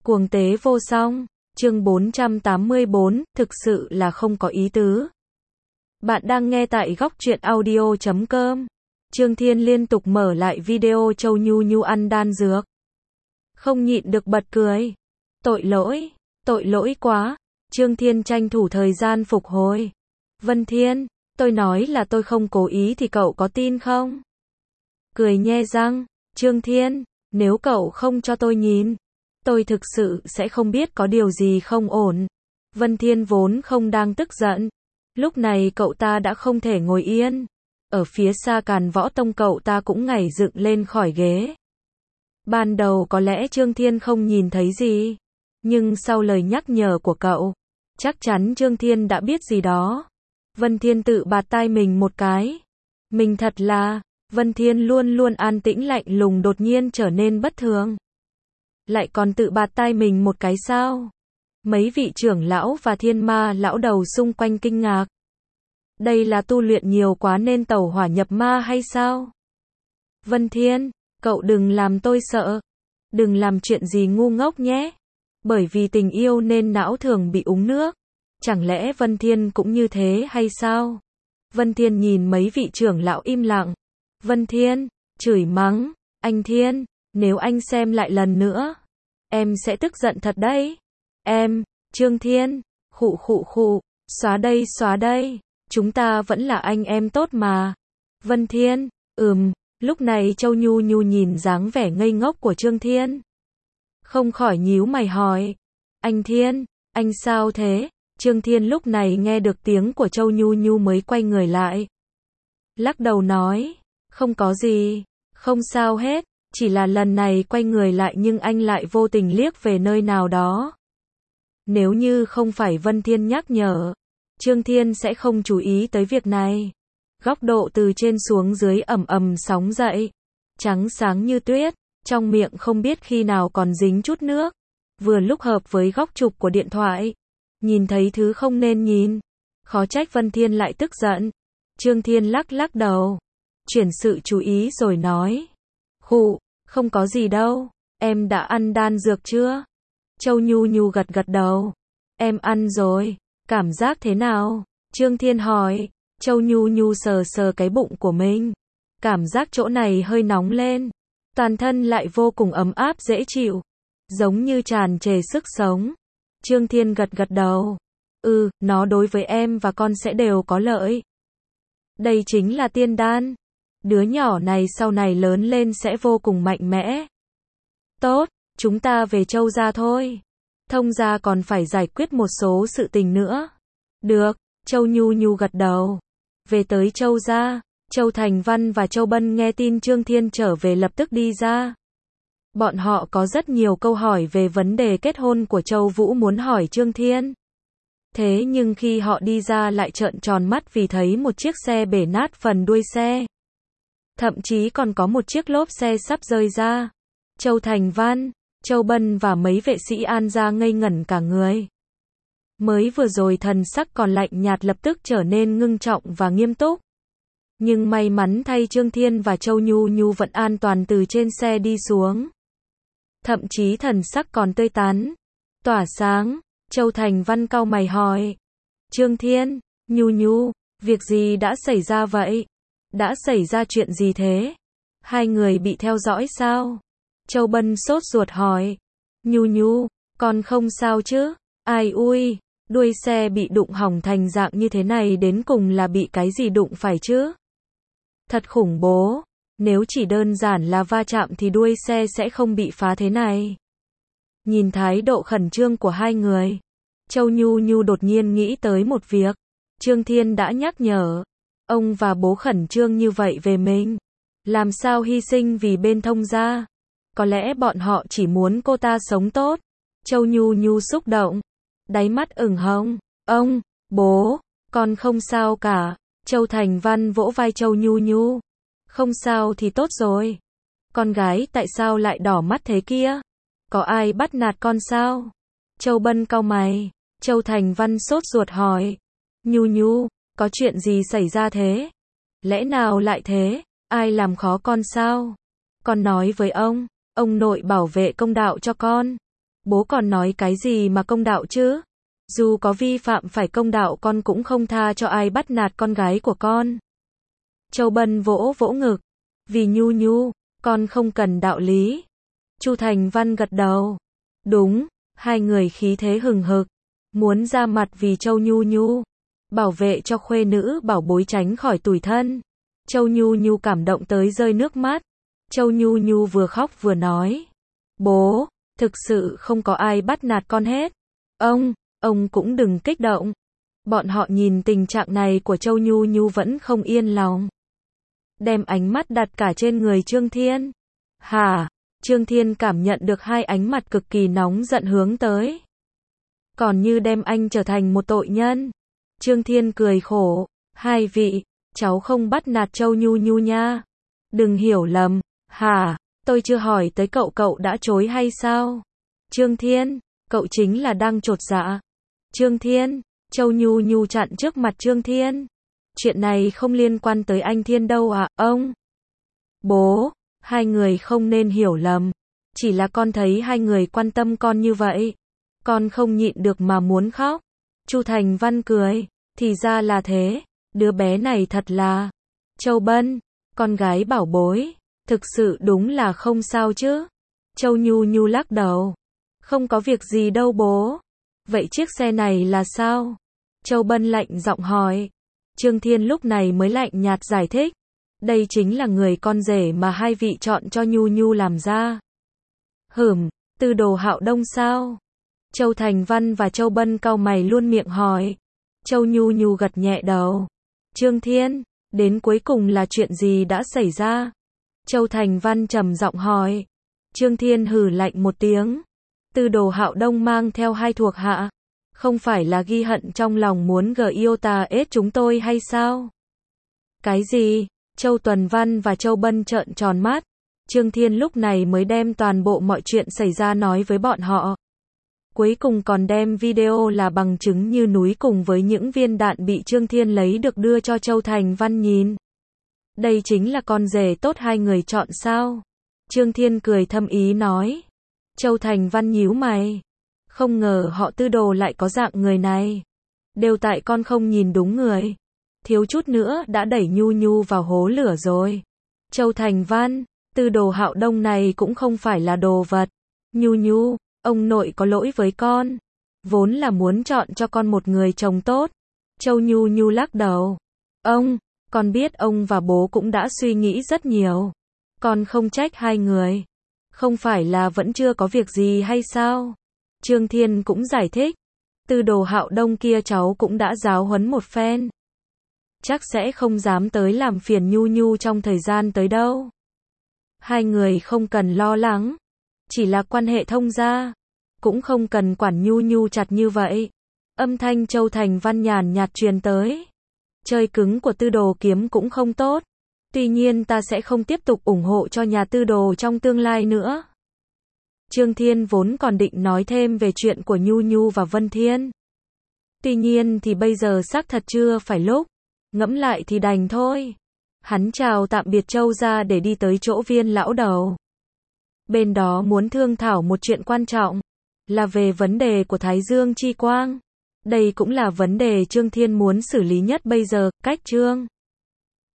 Cuồng tế vô song, chương 484, thực sự là không có ý tứ. Bạn đang nghe tại góc truyện audio.com. Trương Thiên liên tục mở lại video Châu Nhu Nhu ăn đan dược. Không nhịn được bật cười. Tội lỗi quá. Trương Thiên tranh thủ thời gian phục hồi. Vân Thiên, tôi nói là tôi không cố ý thì cậu có tin không? Cười nhe răng, Trương Thiên, nếu cậu không cho tôi nhìn, tôi thực sự sẽ không biết có điều gì không ổn. Vân Thiên vốn không đang tức giận. Lúc này cậu ta đã không thể ngồi yên. Ở phía xa Càn Võ Tông cậu ta cũng nhảy dựng lên khỏi ghế. Ban đầu có lẽ Trương Thiên không nhìn thấy gì. Nhưng sau lời nhắc nhở của cậu, chắc chắn Trương Thiên đã biết gì đó. Vân Thiên tự bạt tai mình một cái. Mình thật là, Vân Thiên luôn luôn an tĩnh lạnh lùng đột nhiên trở nên bất thường. Lại còn tự bạt tai mình một cái sao? Mấy vị trưởng lão và thiên ma lão đầu xung quanh kinh ngạc. Đây là tu luyện nhiều quá nên tẩu hỏa nhập ma hay sao? Vân Thiên, cậu đừng làm tôi sợ. Đừng làm chuyện gì ngu ngốc nhé. Bởi vì tình yêu nên não thường bị uống nước. Chẳng lẽ Vân Thiên cũng như thế hay sao? Vân Thiên nhìn mấy vị trưởng lão im lặng. Vân Thiên, chửi mắng, anh Thiên, nếu anh xem lại lần nữa, em sẽ tức giận thật đấy. Em, Trương Thiên, khụ, xóa đây, chúng ta vẫn là anh em tốt mà. Vân Thiên, lúc này Châu Nhu Nhu nhìn dáng vẻ ngây ngốc của Trương Thiên. Không khỏi nhíu mày hỏi, anh Thiên, anh sao thế? Trương Thiên lúc này nghe được tiếng của Châu Nhu Nhu mới quay người lại. Lắc đầu nói, không có gì, không sao hết, chỉ là lần này quay người lại nhưng anh lại vô tình liếc về nơi nào đó. Nếu như không phải Vân Thiên nhắc nhở, Trương Thiên sẽ không chú ý tới việc này. Góc độ từ trên xuống dưới ầm ầm sóng dậy, trắng sáng như tuyết, trong miệng không biết khi nào còn dính chút nước. Vừa lúc hợp với góc chụp của điện thoại, nhìn thấy thứ không nên nhìn. Khó trách Vân Thiên lại tức giận. Trương Thiên lắc đầu, chuyển sự chú ý rồi nói, không có gì đâu, em đã ăn đan dược chưa? Châu Nhu Nhu gật đầu, em ăn rồi, cảm giác thế nào? Trương Thiên hỏi. Châu Nhu Nhu sờ cái bụng của mình, cảm giác chỗ này hơi nóng lên, toàn thân lại vô cùng ấm áp dễ chịu, giống như tràn trề sức sống. Trương Thiên gật đầu, nó đối với em và con sẽ đều có lợi. Đây chính là tiên đan. Đứa nhỏ này sau này lớn lên sẽ vô cùng mạnh mẽ. Tốt, chúng ta về Châu gia thôi. Thông gia còn phải giải quyết một số sự tình nữa. Được, Châu Nhu Nhu gật đầu. Về tới Châu gia, Châu Thành Văn và Châu Bân nghe tin Trương Thiên trở về lập tức đi ra. Bọn họ có rất nhiều câu hỏi về vấn đề kết hôn của Châu Vũ muốn hỏi Trương Thiên. Thế nhưng khi họ đi ra lại trợn tròn mắt vì thấy một chiếc xe bể nát phần đuôi xe. Thậm chí còn có một chiếc lốp xe sắp rơi ra. Châu Thành Văn, Châu Bân và mấy vệ sĩ An gia ngây ngẩn cả người. Mới vừa rồi thần sắc còn lạnh nhạt lập tức trở nên ngưng trọng và nghiêm túc. Nhưng may mắn thay Trương Thiên và Châu Nhu Nhu vẫn an toàn từ trên xe đi xuống. Thậm chí thần sắc còn tươi tắn, tỏa sáng. Châu Thành Văn cau mày hỏi, Trương Thiên, Nhu Nhu, việc gì đã xảy ra vậy? Đã xảy ra chuyện gì thế? Hai người bị theo dõi sao? Châu Bân sốt ruột hỏi, Nhu Nhu, con không sao chứ? Ai ui, đuôi xe bị đụng hỏng thành dạng như thế này đến cùng là bị cái gì đụng phải chứ? Thật khủng bố, nếu chỉ đơn giản là va chạm thì đuôi xe sẽ không bị phá thế này. Nhìn thái độ khẩn trương của hai người, Châu Nhu Nhu đột nhiên nghĩ tới một việc. Trương Thiên đã nhắc nhở, ông và bố khẩn trương như vậy về mình, làm sao hy sinh vì bên Thông gia? Có lẽ bọn họ chỉ muốn cô ta sống tốt. Châu Nhu Nhu xúc động, đáy mắt ửng hồng, ông, bố, con không sao cả. Châu Thành Văn vỗ vai Châu Nhu Nhu, không sao thì tốt rồi. Con gái tại sao lại đỏ mắt thế kia? Có ai bắt nạt con sao? Châu Bân cau mày. Châu Thành Văn sốt ruột hỏi, Nhu Nhu, có chuyện gì xảy ra thế? Lẽ nào lại thế? Ai làm khó con sao? Con nói với ông nội bảo vệ công đạo cho con. Bố còn nói cái gì mà công đạo chứ? Dù có vi phạm phải công đạo con cũng không tha cho ai bắt nạt con gái của con. Châu Bân vỗ vỗ ngực. Vì Nhu Nhu, con không cần đạo lý. Chu Thành Văn gật đầu. Đúng, hai người khí thế hừng hực, muốn ra mặt vì Châu Nhu Nhu, bảo vệ cho khuê nữ bảo bối tránh khỏi tủi thân. Châu Nhu Nhu cảm động tới rơi nước mắt. Châu Nhu Nhu vừa khóc vừa nói. Bố, thực sự không có ai bắt nạt con hết. Ông cũng đừng kích động. Bọn họ nhìn tình trạng này của Châu Nhu Nhu vẫn không yên lòng. Đem ánh mắt đặt cả trên người Trương Thiên. Hả? Trương Thiên cảm nhận được hai ánh mặt cực kỳ nóng giận hướng tới. Còn như đem anh trở thành một tội nhân. Trương Thiên cười khổ. Hai vị, cháu không bắt nạt Châu Nhu Nhu nha. Đừng hiểu lầm. Hả? Tôi chưa hỏi tới cậu đã chối hay sao? Trương Thiên, cậu chính là đang chột dạ. Trương Thiên, Châu Nhu Nhu chặn trước mặt Trương Thiên. Chuyện này không liên quan tới anh Thiên đâu ạ, ông. Bố, hai người không nên hiểu lầm. Chỉ là con thấy hai người quan tâm con như vậy. Con không nhịn được mà muốn khóc. Chu Thành Văn cười. Thì ra là thế. Đứa bé này thật là. Châu Bân, con gái bảo bối. Thực sự đúng là không sao chứ. Châu Nhu Nhu lắc đầu. Không có việc gì đâu bố. Vậy chiếc xe này là sao? Châu Bân lạnh giọng hỏi. Trương Thiên lúc này mới lạnh nhạt giải thích. Đây chính là người con rể mà hai vị chọn cho Nhu Nhu làm ra. Tư đồ Hạo Đông sao? Châu Thành Văn và Châu Bân cau mày luôn miệng hỏi. Châu Nhu Nhu gật nhẹ đầu. Trương Thiên, đến cuối cùng là chuyện gì đã xảy ra? Châu Thành Văn trầm giọng hỏi. Trương Thiên hừ lạnh một tiếng. Tư đồ Hạo Đông mang theo hai thuộc hạ. Không phải là ghi hận trong lòng muốn GIOTA chúng tôi hay sao? Cái gì? Châu Tuần Văn và Châu Bân trợn tròn mắt. Trương Thiên lúc này mới đem toàn bộ mọi chuyện xảy ra nói với bọn họ. Cuối cùng còn đem video là bằng chứng như núi cùng với những viên đạn bị Trương Thiên lấy được đưa cho Châu Thành Văn nhìn. Đây chính là con rể tốt hai người chọn sao? Trương Thiên cười thâm ý nói. Châu Thành Văn nhíu mày. Không ngờ họ Tư đồ lại có dạng người này. Đều tại con không nhìn đúng người. Thiếu chút nữa đã đẩy Nhu Nhu vào hố lửa rồi. Châu Thành Văn, Tư đồ Hạo Đông này cũng không phải là đồ vật. Nhu Nhu, ông nội có lỗi với con. Vốn là muốn chọn cho con một người chồng tốt. Châu Nhu Nhu lắc đầu. Con biết ông và bố cũng đã suy nghĩ rất nhiều. Con không trách hai người. Không phải là vẫn chưa có việc gì hay sao? Trương Thiên cũng giải thích. Tư đồ Hạo Đông kia cháu cũng đã giáo huấn một phen. Chắc sẽ không dám tới làm phiền Nhu Nhu trong thời gian tới đâu. Hai người không cần lo lắng. Chỉ là quan hệ thông gia. Cũng không cần quản Nhu Nhu chặt như vậy. Âm thanh Châu Thành Văn nhàn nhạt truyền tới. Chơi cứng của Tư đồ kiếm cũng không tốt. Tuy nhiên ta sẽ không tiếp tục ủng hộ cho nhà Tư đồ trong tương lai nữa. Trương Thiên vốn còn định nói thêm về chuyện của Nhu Nhu và Vân Thiên. Tuy nhiên thì bây giờ xác thật chưa phải lúc. Ngẫm lại thì đành thôi. Hắn chào tạm biệt Châu ra để đi tới chỗ Viên lão đầu. Bên đó muốn thương thảo một chuyện quan trọng. Là về vấn đề của Thái Dương Chi Quang. Đây cũng là vấn đề Trương Thiên muốn xử lý nhất bây giờ. Cách Trương